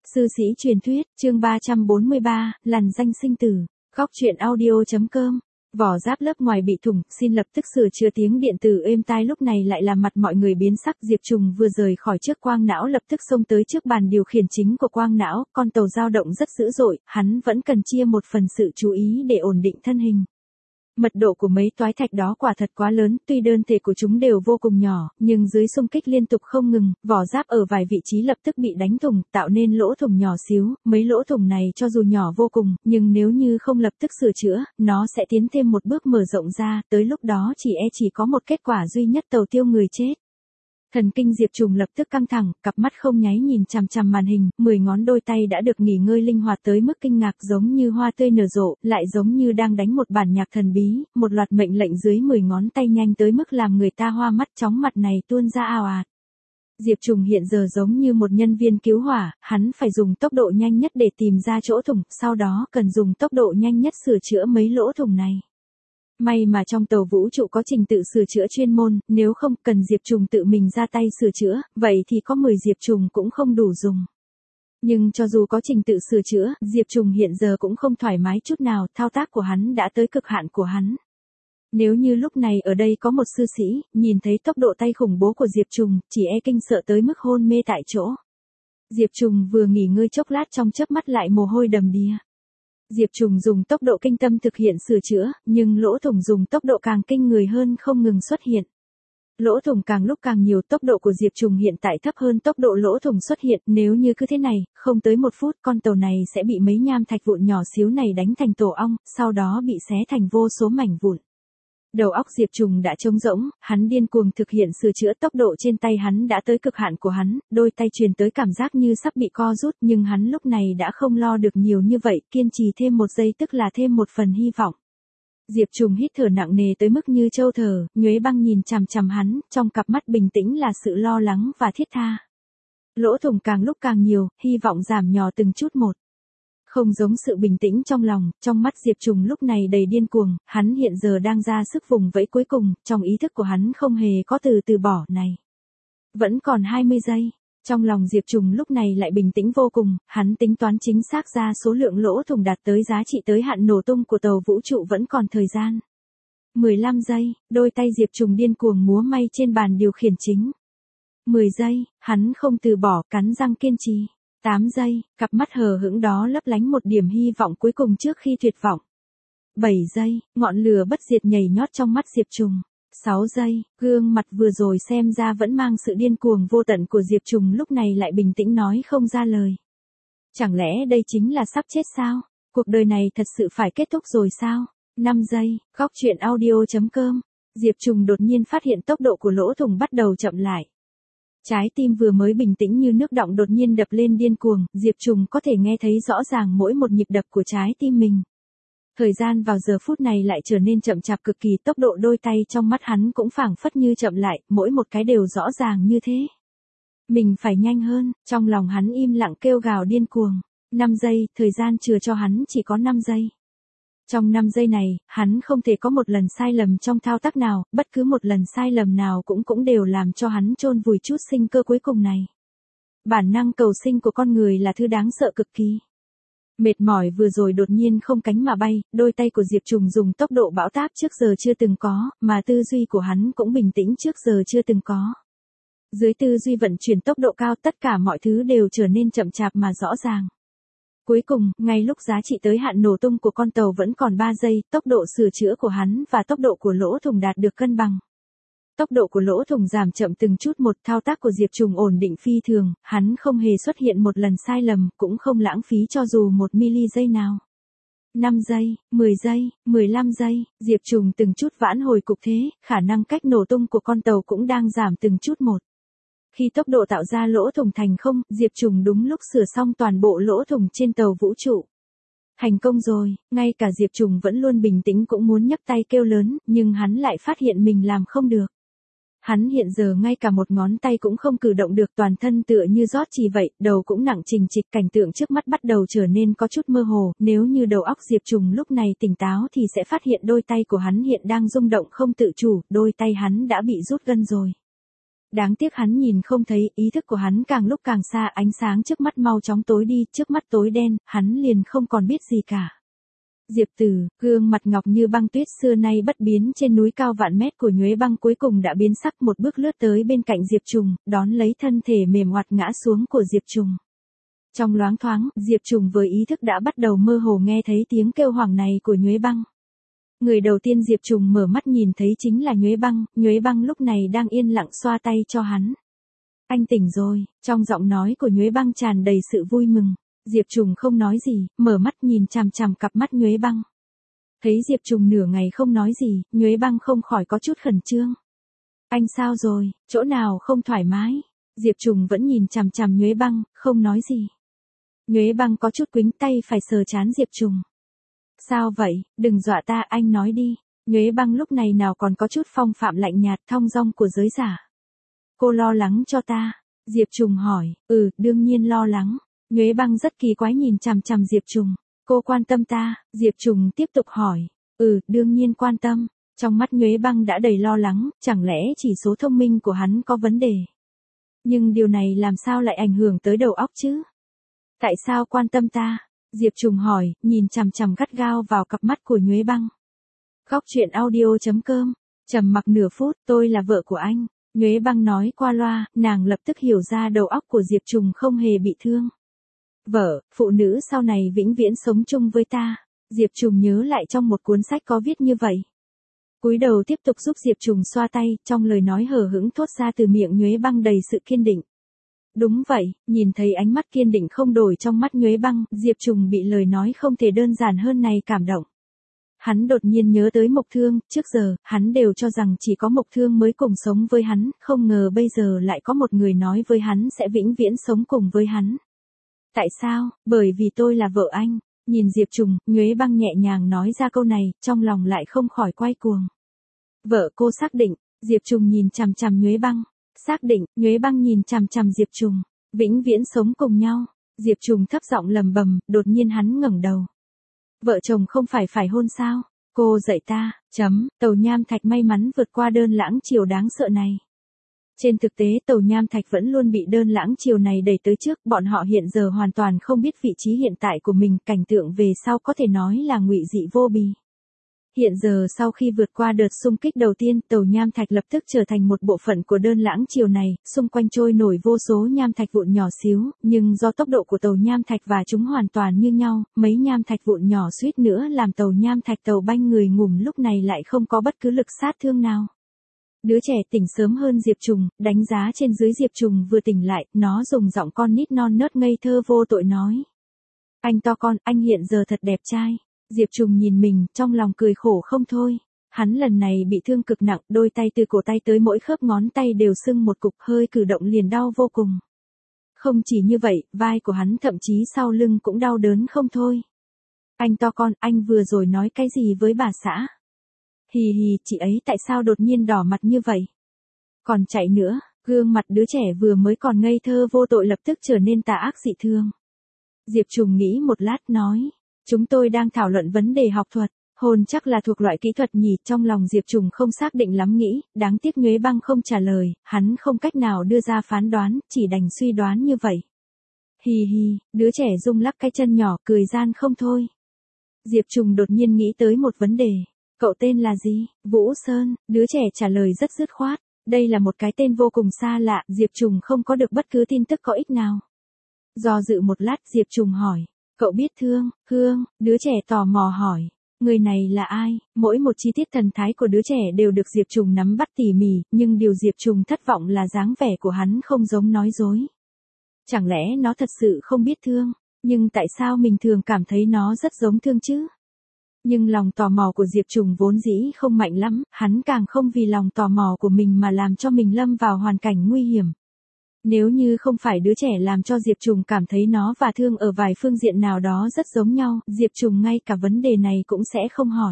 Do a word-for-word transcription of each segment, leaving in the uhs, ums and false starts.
Sư sĩ truyền thuyết, chương ba trăm bốn mươi ba, lằn danh sinh tử. Góc truyện audio.com. Vỏ giáp lớp ngoài bị thủng, xin lập tức sửa chữa. Tiếng điện tử êm tai lúc này lại làm mặt mọi người biến sắc. Diệp Trùng vừa rời khỏi trước quang não lập tức xông tới trước bàn điều khiển chính của quang não, con tàu dao động rất dữ dội, hắn vẫn cần chia một phần sự chú ý để ổn định thân hình. Mật độ của mấy toái thạch đó quả thật quá lớn, tuy đơn thể của chúng đều vô cùng nhỏ, nhưng dưới xung kích liên tục không ngừng, vỏ giáp ở vài vị trí lập tức bị đánh thủng, tạo nên lỗ thủng nhỏ xíu. Mấy lỗ thủng này cho dù nhỏ vô cùng, nhưng nếu như không lập tức sửa chữa, nó sẽ tiến thêm một bước mở rộng ra, tới lúc đó chỉ e chỉ có một kết quả duy nhất, tàu tiêu người chết. Thần kinh Diệp Trùng lập tức căng thẳng, cặp mắt không nháy nhìn chằm chằm màn hình, mười ngón đôi tay đã được nghỉ ngơi linh hoạt tới mức kinh ngạc, giống như hoa tươi nở rộ, lại giống như đang đánh một bản nhạc thần bí, một loạt mệnh lệnh dưới mười ngón tay nhanh tới mức làm người ta hoa mắt, chóng mặt này tuôn ra ào ạt. Diệp Trùng hiện giờ giống như một nhân viên cứu hỏa, hắn phải dùng tốc độ nhanh nhất để tìm ra chỗ thủng, sau đó cần dùng tốc độ nhanh nhất sửa chữa mấy lỗ thủng này. May mà trong tàu vũ trụ có trình tự sửa chữa chuyên môn, nếu không cần Diệp Trùng tự mình ra tay sửa chữa, vậy thì có mười Diệp Trùng cũng không đủ dùng. Nhưng cho dù có trình tự sửa chữa, Diệp Trùng hiện giờ cũng không thoải mái chút nào, thao tác của hắn đã tới cực hạn của hắn. Nếu như lúc này ở đây có một sư sĩ, nhìn thấy tốc độ tay khủng bố của Diệp Trùng, chỉ e kinh sợ tới mức hôn mê tại chỗ. Diệp Trùng vừa nghỉ ngơi chốc lát trong chớp mắt lại mồ hôi đầm đìa. Diệp Trùng dùng tốc độ kinh tâm thực hiện sửa chữa, nhưng lỗ thủng dùng tốc độ càng kinh người hơn không ngừng xuất hiện. Lỗ thủng càng lúc càng nhiều, tốc độ của Diệp Trùng hiện tại thấp hơn tốc độ lỗ thủng xuất hiện, nếu như cứ thế này, không tới một phút con tàu này sẽ bị mấy nham thạch vụn nhỏ xíu này đánh thành tổ ong, sau đó bị xé thành vô số mảnh vụn. Đầu óc Diệp Trùng đã trống rỗng, hắn điên cuồng thực hiện sửa chữa, tốc độ trên tay hắn đã tới cực hạn của hắn, đôi tay truyền tới cảm giác như sắp bị co rút, nhưng hắn lúc này đã không lo được nhiều như vậy, kiên trì thêm một giây tức là thêm một phần hy vọng. Diệp Trùng hít thở nặng nề tới mức như trâu thở, Nhuế Băng nhìn chằm chằm hắn, trong cặp mắt bình tĩnh là sự lo lắng và thiết tha. Lỗ thủng càng lúc càng nhiều, hy vọng giảm nhỏ từng chút một. Không giống sự bình tĩnh trong lòng, trong mắt Diệp Trùng lúc này đầy điên cuồng, hắn hiện giờ đang ra sức vùng vẫy cuối cùng, trong ý thức của hắn không hề có từ từ bỏ này. Vẫn còn hai mươi giây, trong lòng Diệp Trùng lúc này lại bình tĩnh vô cùng, hắn tính toán chính xác ra số lượng lỗ thủng đạt tới giá trị tới hạn nổ tung của tàu vũ trụ vẫn còn thời gian. mười lăm giây, đôi tay Diệp Trùng điên cuồng múa may trên bàn điều khiển chính. mười giây, hắn không từ bỏ, cắn răng kiên trì. tám giây, cặp mắt hờ hững đó lấp lánh một điểm hy vọng cuối cùng trước khi tuyệt vọng. bảy giây, ngọn lửa bất diệt nhảy nhót trong mắt Diệp Trùng. sáu giây, gương mặt vừa rồi xem ra vẫn mang sự điên cuồng vô tận của Diệp Trùng lúc này lại bình tĩnh nói không ra lời. Chẳng lẽ đây chính là sắp chết sao? Cuộc đời này thật sự phải kết thúc rồi sao? năm giây, góc truyện audio.com. Diệp Trùng đột nhiên phát hiện tốc độ của lỗ thủng bắt đầu chậm lại. Trái tim vừa mới bình tĩnh như nước đọng đột nhiên đập lên điên cuồng, Diệp Trùng có thể nghe thấy rõ ràng mỗi một nhịp đập của trái tim mình. Thời gian vào giờ phút này lại trở nên chậm chạp cực kỳ, tốc độ đôi tay trong mắt hắn cũng phảng phất như chậm lại, mỗi một cái đều rõ ràng như thế. Mình phải nhanh hơn, trong lòng hắn im lặng kêu gào điên cuồng. năm giây, thời gian chừa cho hắn chỉ có năm giây. Trong năm giây này, hắn không thể có một lần sai lầm trong thao tác nào, bất cứ một lần sai lầm nào cũng cũng đều làm cho hắn chôn vùi chút sinh cơ cuối cùng này. Bản năng cầu sinh của con người là thứ đáng sợ cực kỳ. Mệt mỏi vừa rồi đột nhiên không cánh mà bay, đôi tay của Diệp Trùng dùng tốc độ bão táp trước giờ chưa từng có, mà tư duy của hắn cũng bình tĩnh trước giờ chưa từng có. Dưới tư duy vận chuyển tốc độ cao, tất cả mọi thứ đều trở nên chậm chạp mà rõ ràng. Cuối cùng, ngay lúc giá trị tới hạn nổ tung của con tàu vẫn còn ba giây, tốc độ sửa chữa của hắn và tốc độ của lỗ thủng đạt được cân bằng. Tốc độ của lỗ thủng giảm chậm từng chút một, thao tác của Diệp Trùng ổn định phi thường, hắn không hề xuất hiện một lần sai lầm, cũng không lãng phí cho dù một mili giây nào. năm giây, mười giây, mười lăm giây, Diệp Trùng từng chút vãn hồi cục thế, khả năng cách nổ tung của con tàu cũng đang giảm từng chút một. Khi tốc độ tạo ra lỗ thủng thành không, Diệp Trùng đúng lúc sửa xong toàn bộ lỗ thủng trên tàu vũ trụ. Thành công rồi, ngay cả Diệp Trùng vẫn luôn bình tĩnh cũng muốn nhấc tay kêu lớn, nhưng hắn lại phát hiện mình làm không được. Hắn hiện giờ ngay cả một ngón tay cũng không cử động được, toàn thân tựa như rót chỉ vậy, đầu cũng nặng trình trịch, cảnh tượng trước mắt bắt đầu trở nên có chút mơ hồ, nếu như đầu óc Diệp Trùng lúc này tỉnh táo thì sẽ phát hiện đôi tay của hắn hiện đang rung động không tự chủ, đôi tay hắn đã bị rút gân rồi. Đáng tiếc hắn nhìn không thấy, ý thức của hắn càng lúc càng xa, ánh sáng trước mắt mau chóng tối đi, trước mắt tối đen, hắn liền không còn biết gì cả. Diệp Tử, gương mặt ngọc như băng tuyết xưa nay bất biến trên núi cao vạn mét của Nhuế Băng cuối cùng đã biến sắc, một bước lướt tới bên cạnh Diệp Trùng, đón lấy thân thể mềm oặt ngã xuống của Diệp Trùng. Trong loáng thoáng, Diệp Trùng với ý thức đã bắt đầu mơ hồ nghe thấy tiếng kêu hoảng này của Nhuế Băng. Người đầu tiên Diệp Trùng mở mắt nhìn thấy chính là Nhuế Băng, Nhuế Băng lúc này đang yên lặng xoa tay cho hắn. Anh tỉnh rồi, trong giọng nói của Nhuế Băng tràn đầy sự vui mừng. Diệp Trùng không nói gì, mở mắt nhìn chằm chằm cặp mắt Nhuế Băng. Thấy Diệp Trùng nửa ngày không nói gì, Nhuế Băng không khỏi có chút khẩn trương. Anh sao rồi, chỗ nào không thoải mái? Diệp Trùng vẫn nhìn chằm chằm Nhuế Băng, không nói gì. Nhuế Băng có chút quĩnh tay phải sờ trán Diệp Trùng. Sao vậy, đừng dọa ta, anh nói đi. Nhuế Băng lúc này nào còn có chút phong phạm lạnh nhạt thong dong của giới giả. Cô lo lắng cho ta. Diệp Trùng hỏi, ừ, đương nhiên lo lắng. Nhuế Băng rất kỳ quái nhìn chằm chằm Diệp Trùng. Cô quan tâm ta, Diệp Trùng tiếp tục hỏi. Ừ, đương nhiên quan tâm. Trong mắt Nhuế Băng đã đầy lo lắng, chẳng lẽ chỉ số thông minh của hắn có vấn đề. Nhưng điều này làm sao lại ảnh hưởng tới đầu óc chứ? Tại sao quan tâm ta? Diệp Trùng hỏi, nhìn chằm chằm gắt gao vào cặp mắt của Nhuế Băng. Góc truyện audio chấm com, trầm mặc nửa phút, tôi là vợ của anh. Nhuế Băng nói qua loa, nàng lập tức hiểu ra đầu óc của Diệp Trùng không hề bị thương. Vợ, phụ nữ sau này vĩnh viễn sống chung với ta. Diệp Trùng nhớ lại trong một cuốn sách có viết như vậy. Cúi đầu tiếp tục giúp Diệp Trùng xoa tay, trong lời nói hờ hững thốt ra từ miệng Nhuế Băng đầy sự kiên định. Đúng vậy, nhìn thấy ánh mắt kiên định không đổi trong mắt Nhuế Băng, Diệp Trùng bị lời nói không thể đơn giản hơn này cảm động. Hắn đột nhiên nhớ tới Mộc Thương, trước giờ, hắn đều cho rằng chỉ có Mộc Thương mới cùng sống với hắn, không ngờ bây giờ lại có một người nói với hắn sẽ vĩnh viễn sống cùng với hắn. Tại sao? Bởi vì tôi là vợ anh. Nhìn Diệp Trùng, Nhuế Băng nhẹ nhàng nói ra câu này, trong lòng lại không khỏi quay cuồng. Vợ cô xác định, Diệp Trùng nhìn chằm chằm Nhuế Băng. Xác định, Nhuế Băng nhìn chằm chằm Diệp Trùng. Vĩnh viễn sống cùng nhau. Diệp Trùng thấp giọng lầm bầm, đột nhiên hắn ngẩng đầu. Vợ chồng không phải phải hôn sao? Cô dạy ta, chấm, Tầu Nham Thạch may mắn vượt qua đơn lãng chiều đáng sợ này. Trên thực tế Tầu Nham Thạch vẫn luôn bị đơn lãng chiều này đẩy tới trước, bọn họ hiện giờ hoàn toàn không biết vị trí hiện tại của mình, cảnh tượng về sau có thể nói là ngụy dị vô bì. Hiện giờ sau khi vượt qua đợt xung kích đầu tiên, Tầu Nham Thạch lập tức trở thành một bộ phận của đơn lãng chiều này, xung quanh trôi nổi vô số nham thạch vụn nhỏ xíu, nhưng do tốc độ của Tầu Nham Thạch và chúng hoàn toàn như nhau, mấy nham thạch vụn nhỏ suýt nữa làm Tầu Nham Thạch tàu banh người ngủm lúc này lại không có bất cứ lực sát thương nào. Đứa trẻ tỉnh sớm hơn Diệp Trùng, đánh giá trên dưới Diệp Trùng vừa tỉnh lại, nó dùng giọng con nít non nớt ngây thơ vô tội nói. Anh to con, anh hiện giờ thật đẹp trai. Diệp Trùng nhìn mình, trong lòng cười khổ không thôi. Hắn lần này bị thương cực nặng, đôi tay từ cổ tay tới mỗi khớp ngón tay đều sưng một cục, hơi cử động liền đau vô cùng. Không chỉ như vậy, vai của hắn thậm chí sau lưng cũng đau đớn không thôi. Anh to con, anh vừa rồi nói cái gì với bà xã? Hì hì, chị ấy tại sao đột nhiên đỏ mặt như vậy? Còn chạy nữa, gương mặt đứa trẻ vừa mới còn ngây thơ vô tội lập tức trở nên tà ác dị thương. Diệp Trùng nghĩ một lát nói, chúng tôi đang thảo luận vấn đề học thuật, hôn chắc là thuộc loại kỹ thuật nhỉ, trong lòng Diệp Trùng không xác định lắm nghĩ, đáng tiếc Nhuế Băng không trả lời, hắn không cách nào đưa ra phán đoán, chỉ đành suy đoán như vậy. Hì hì, đứa trẻ rung lắc cái chân nhỏ cười gian không thôi. Diệp Trùng đột nhiên nghĩ tới một vấn đề. Cậu tên là gì? Vũ Sơn, đứa trẻ trả lời rất dứt khoát. Đây là một cái tên vô cùng xa lạ, Diệp Trùng không có được bất cứ tin tức có ích nào. Do dự một lát Diệp Trùng hỏi, cậu biết Thương, Hương, đứa trẻ tò mò hỏi, người này là ai? Mỗi một chi tiết thần thái của đứa trẻ đều được Diệp Trùng nắm bắt tỉ mỉ, nhưng điều Diệp Trùng thất vọng là dáng vẻ của hắn không giống nói dối. Chẳng lẽ nó thật sự không biết Thương, nhưng tại sao mình thường cảm thấy nó rất giống Thương chứ? Nhưng lòng tò mò của Diệp Trùng vốn dĩ không mạnh lắm, hắn càng không vì lòng tò mò của mình mà làm cho mình lâm vào hoàn cảnh nguy hiểm. Nếu như không phải đứa trẻ làm cho Diệp Trùng cảm thấy nó và Thương ở vài phương diện nào đó rất giống nhau, Diệp Trùng ngay cả vấn đề này cũng sẽ không hỏi.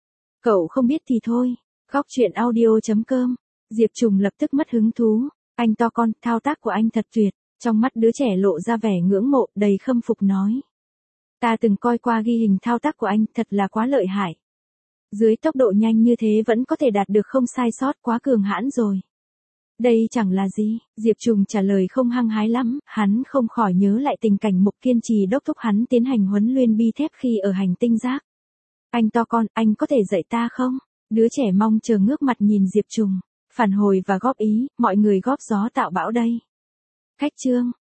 Cậu không biết thì thôi. Góc truyện audio chấm com. Diệp Trùng lập tức mất hứng thú. Anh to con, thao tác của anh thật tuyệt. Trong mắt đứa trẻ lộ ra vẻ ngưỡng mộ, đầy khâm phục nói. Ta từng coi qua ghi hình thao tác của anh, thật là quá lợi hại. Dưới tốc độ nhanh như thế vẫn có thể đạt được không sai sót, quá cường hãn rồi. Đây chẳng là gì, Diệp Trùng trả lời không hăng hái lắm, hắn không khỏi nhớ lại tình cảnh Mục Kiên Trì đốc thúc hắn tiến hành huấn luyện bi thép khi ở hành tinh rác. Anh to con, anh có thể dạy ta không? Đứa trẻ mong chờ ngước mặt nhìn Diệp Trùng, phản hồi và góp ý, mọi người góp gió tạo bão đây. Khách chương